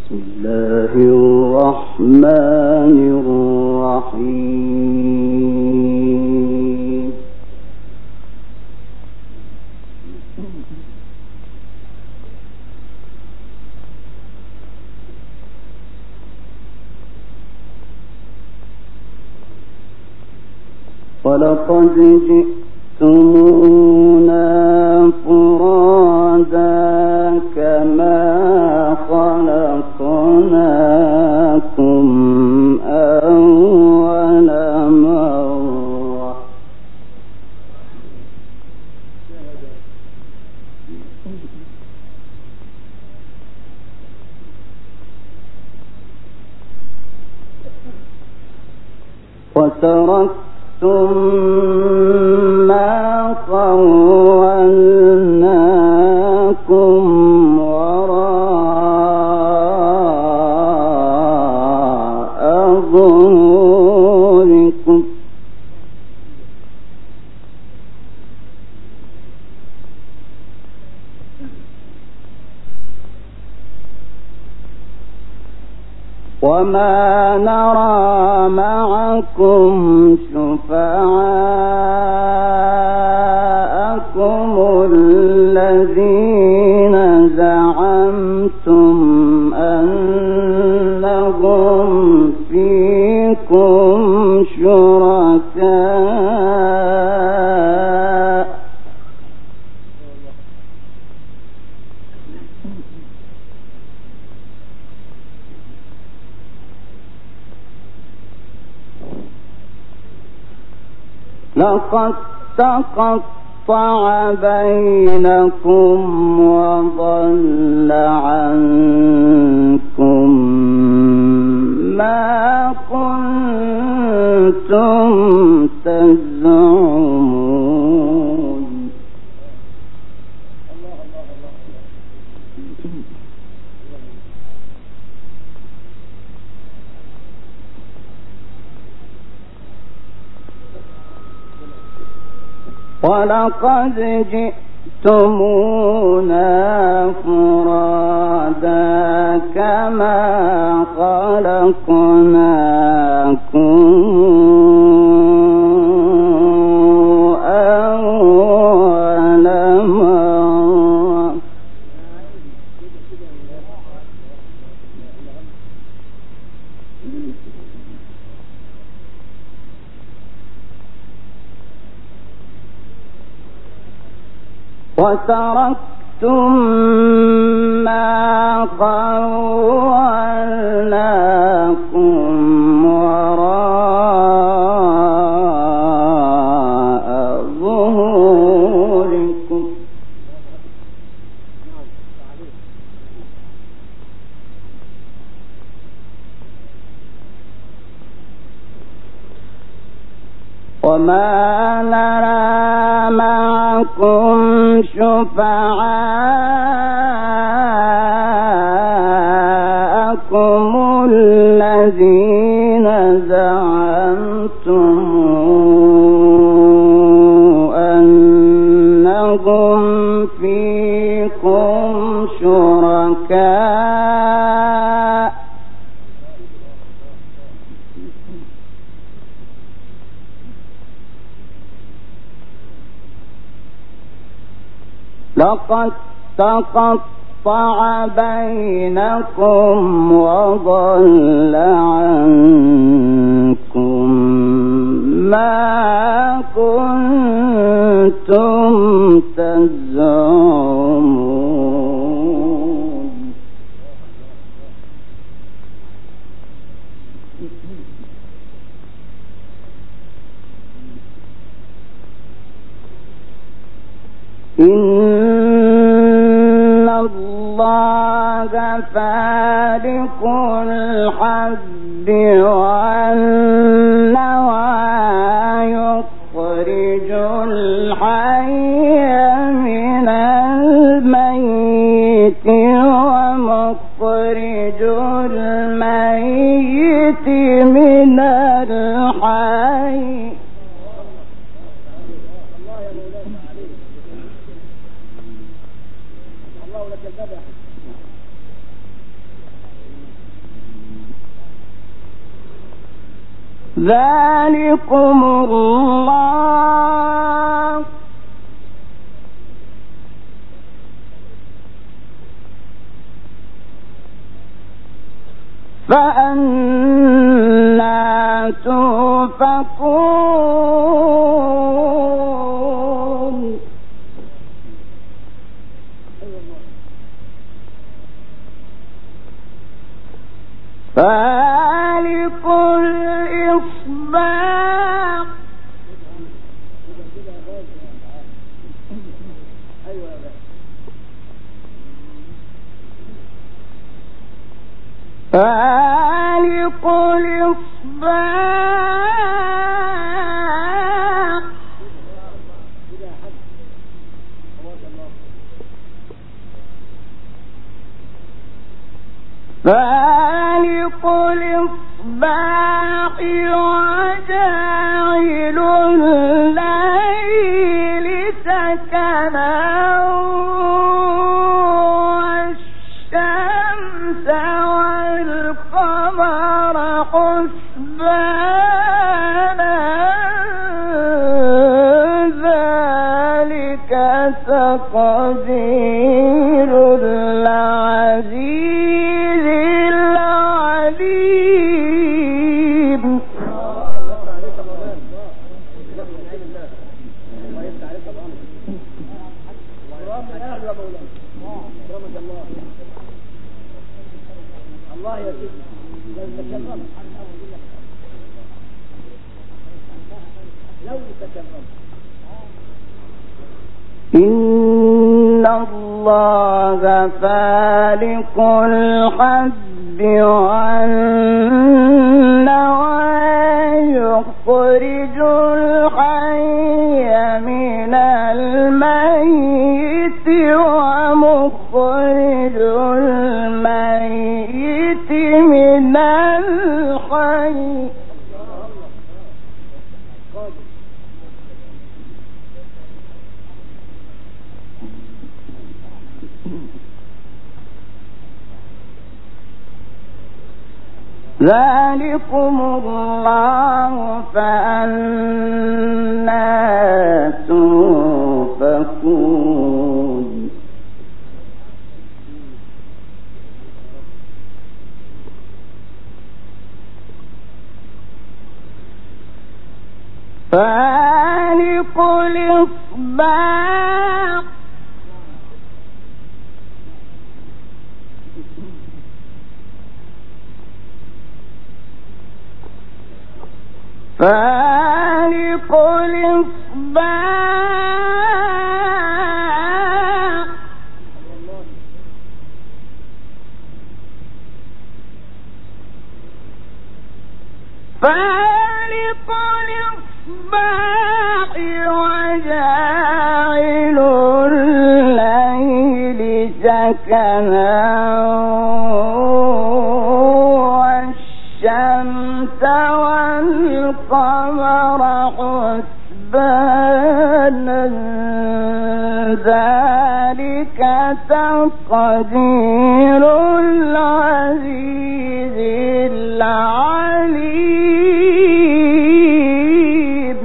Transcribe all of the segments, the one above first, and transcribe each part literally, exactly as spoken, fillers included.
بسم الله الرحمن الرحيم. ولقد جئتمونا فرادا كما خلقناكم أول مرة وتركتم ما خولناكم وراء ظهوركم وما نرى معكم شفعاءكم الذين زعمتم أنهم فيكم شركاء لقد تقطع بينكم وضل عنكم ما كنتم تزعمون ولقد جئتمونا فرادا كما خلقناكم أول مرة وتركتم ما خولناكم وراء ظهوركم وما نرى معكم شفعاءكم الذين زعمتم أنهم فيكم شركاء لقد تقطع بينكم وضل عنكم ما كنتم تزعمون إن الله فالق الحب والنوى يخرج الحي من الميت ومخرج الميت من الحي ذلكم الله فأنى تؤفكون فالق الإصباح فالق الإصباح فالق الإصباح وجاعل الليل سكنا والشمس والقمر حسبانا ذلك تقدير العزيز العليم. الله يا سيدي لو تكرم إن الله فالق الحب والنوى يخرج الحي من الميت ومخرج الميت من الحي ذلكم الله فأنى تؤفكون فالق الإصباح فالق الإصباح فالق الإصباح وجاعل الليل سكنا والشمس والقمر حسبانا ذلك تقدير العزيز العليم.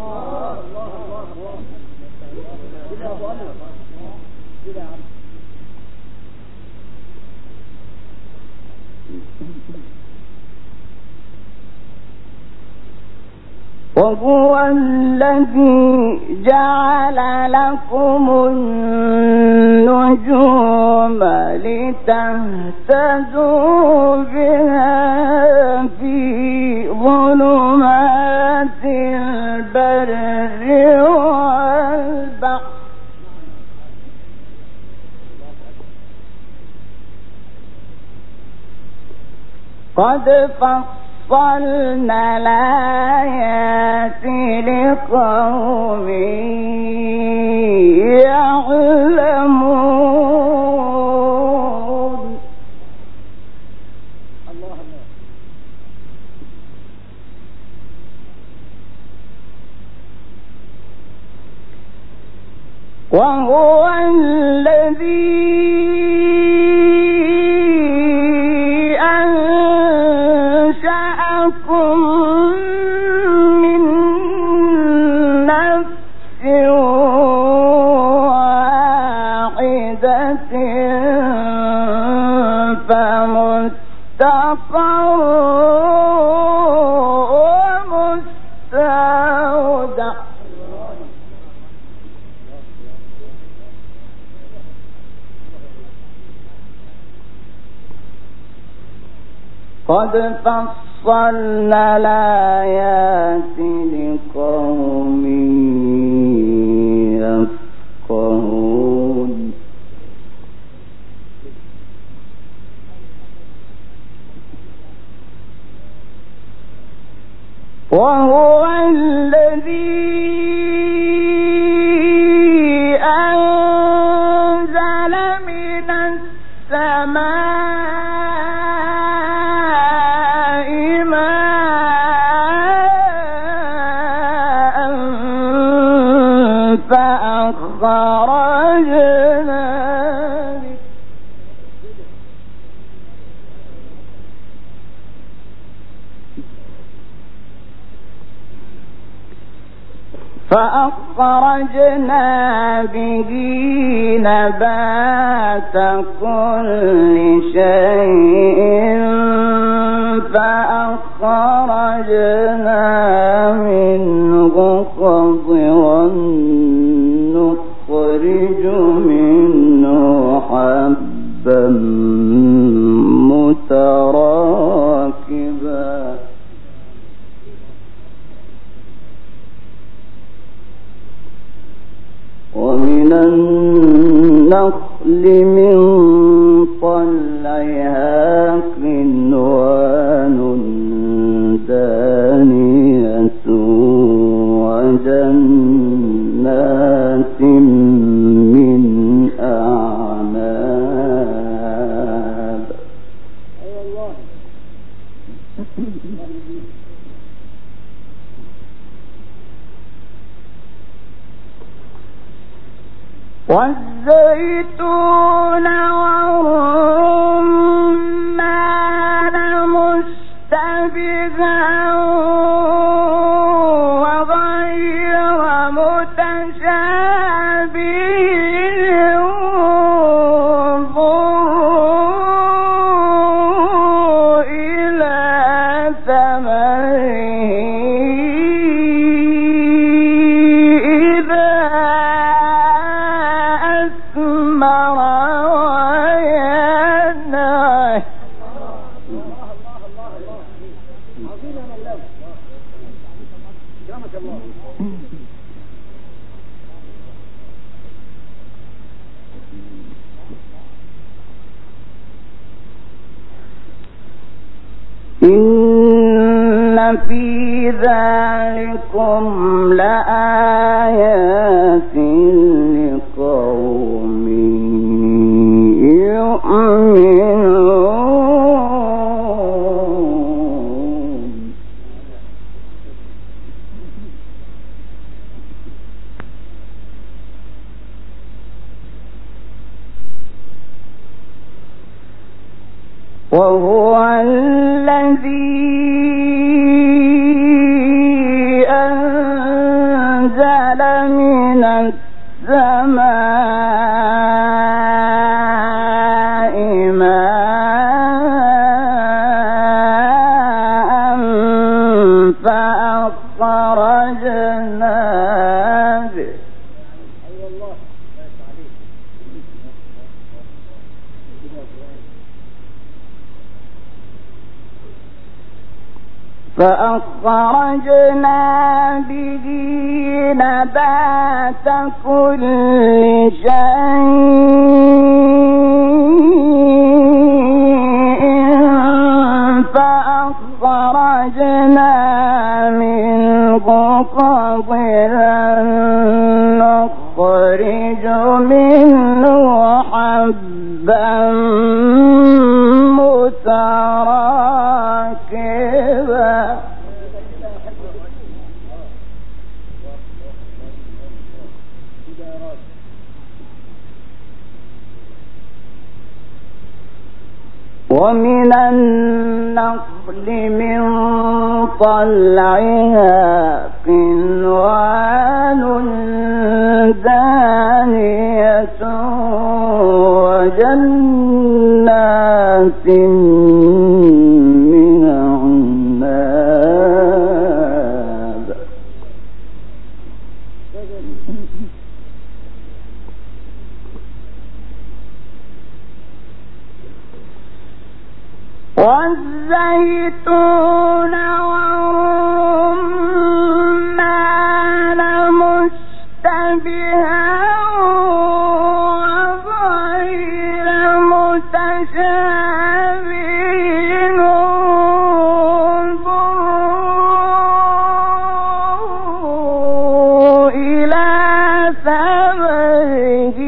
وهو الذي جعل لكم النجوم لتهتدوا بها في ظلمات البر والبحر قد فصلنا الآيات لقوم يعلمون. وهو الذي أنشأكم فمستقر ومستودع قد فصلنا الآيات لقوم يفقهون وهو الذي أنزل من السماء ماء فأخرجنا فأخرجنا به نبات كل شيء فأخرجنا منه خضرا نخرج منه حبا متراكبا ومن النخل من طلعها قنوان دانية وجنات من أعناب والزيتون والرمان مشتبها وغير متشابه انظروا إلى ثمره إن في ذلكم لآيات لقوم يؤمنون وهو الذي أنزل من السماء ماء فأخرجنا به فأخرجنا به نبات كل شيء فأخرجنا منه خضرا نخرج منه حبا متراكبا ومن النخل من طلعها قنوان دانية وجنات من أعناب والزيتون والرمان مشتبها وغير متشابه انظروا إلى ثمره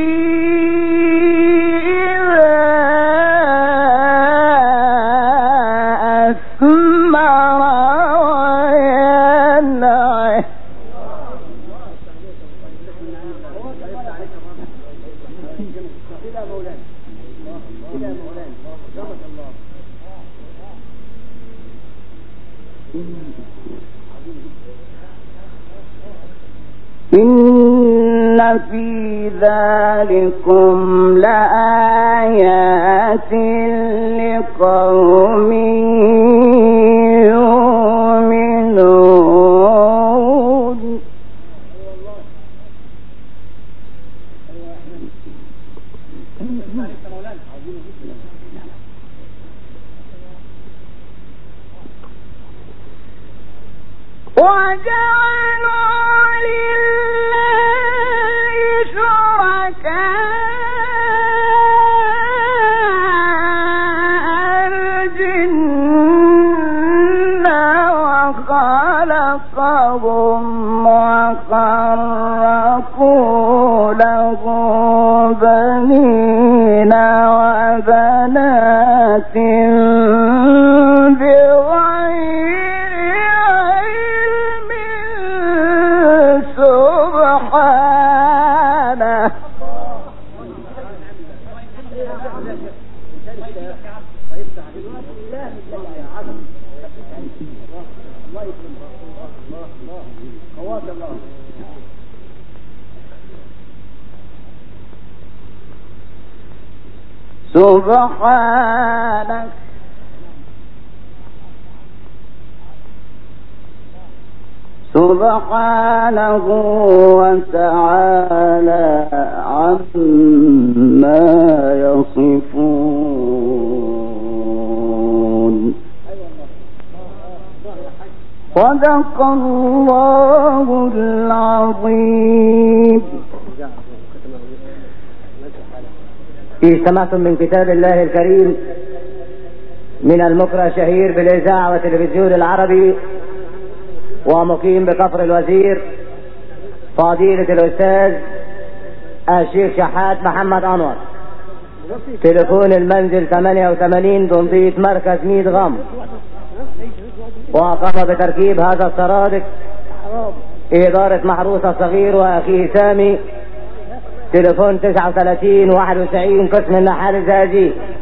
إن في ذلكم لآيات لقوم يؤمنون وجعلوا لله شركاء الجن وخلقهم وخرقوا له بنين وبنات سبحانك سبحانه وتعالى عما يصفون. صدق الله العظيم. استمعتم من كتاب الله الكريم من المقرأ شهير بالإذاعة والتلفزيون العربي ومقيم بكفر الوزير فضيلة الأستاذ الشيخ شحات محمد أنور. تليفون المنزل ثمانية وثمانين دنديت مركز ميت غم. وقام بتركيب هذا السرادق إدارة محروس الصغير وأخيه سامي. تليفون تسعة وثلاثين واحد وتسعين قسم النحال الزازي.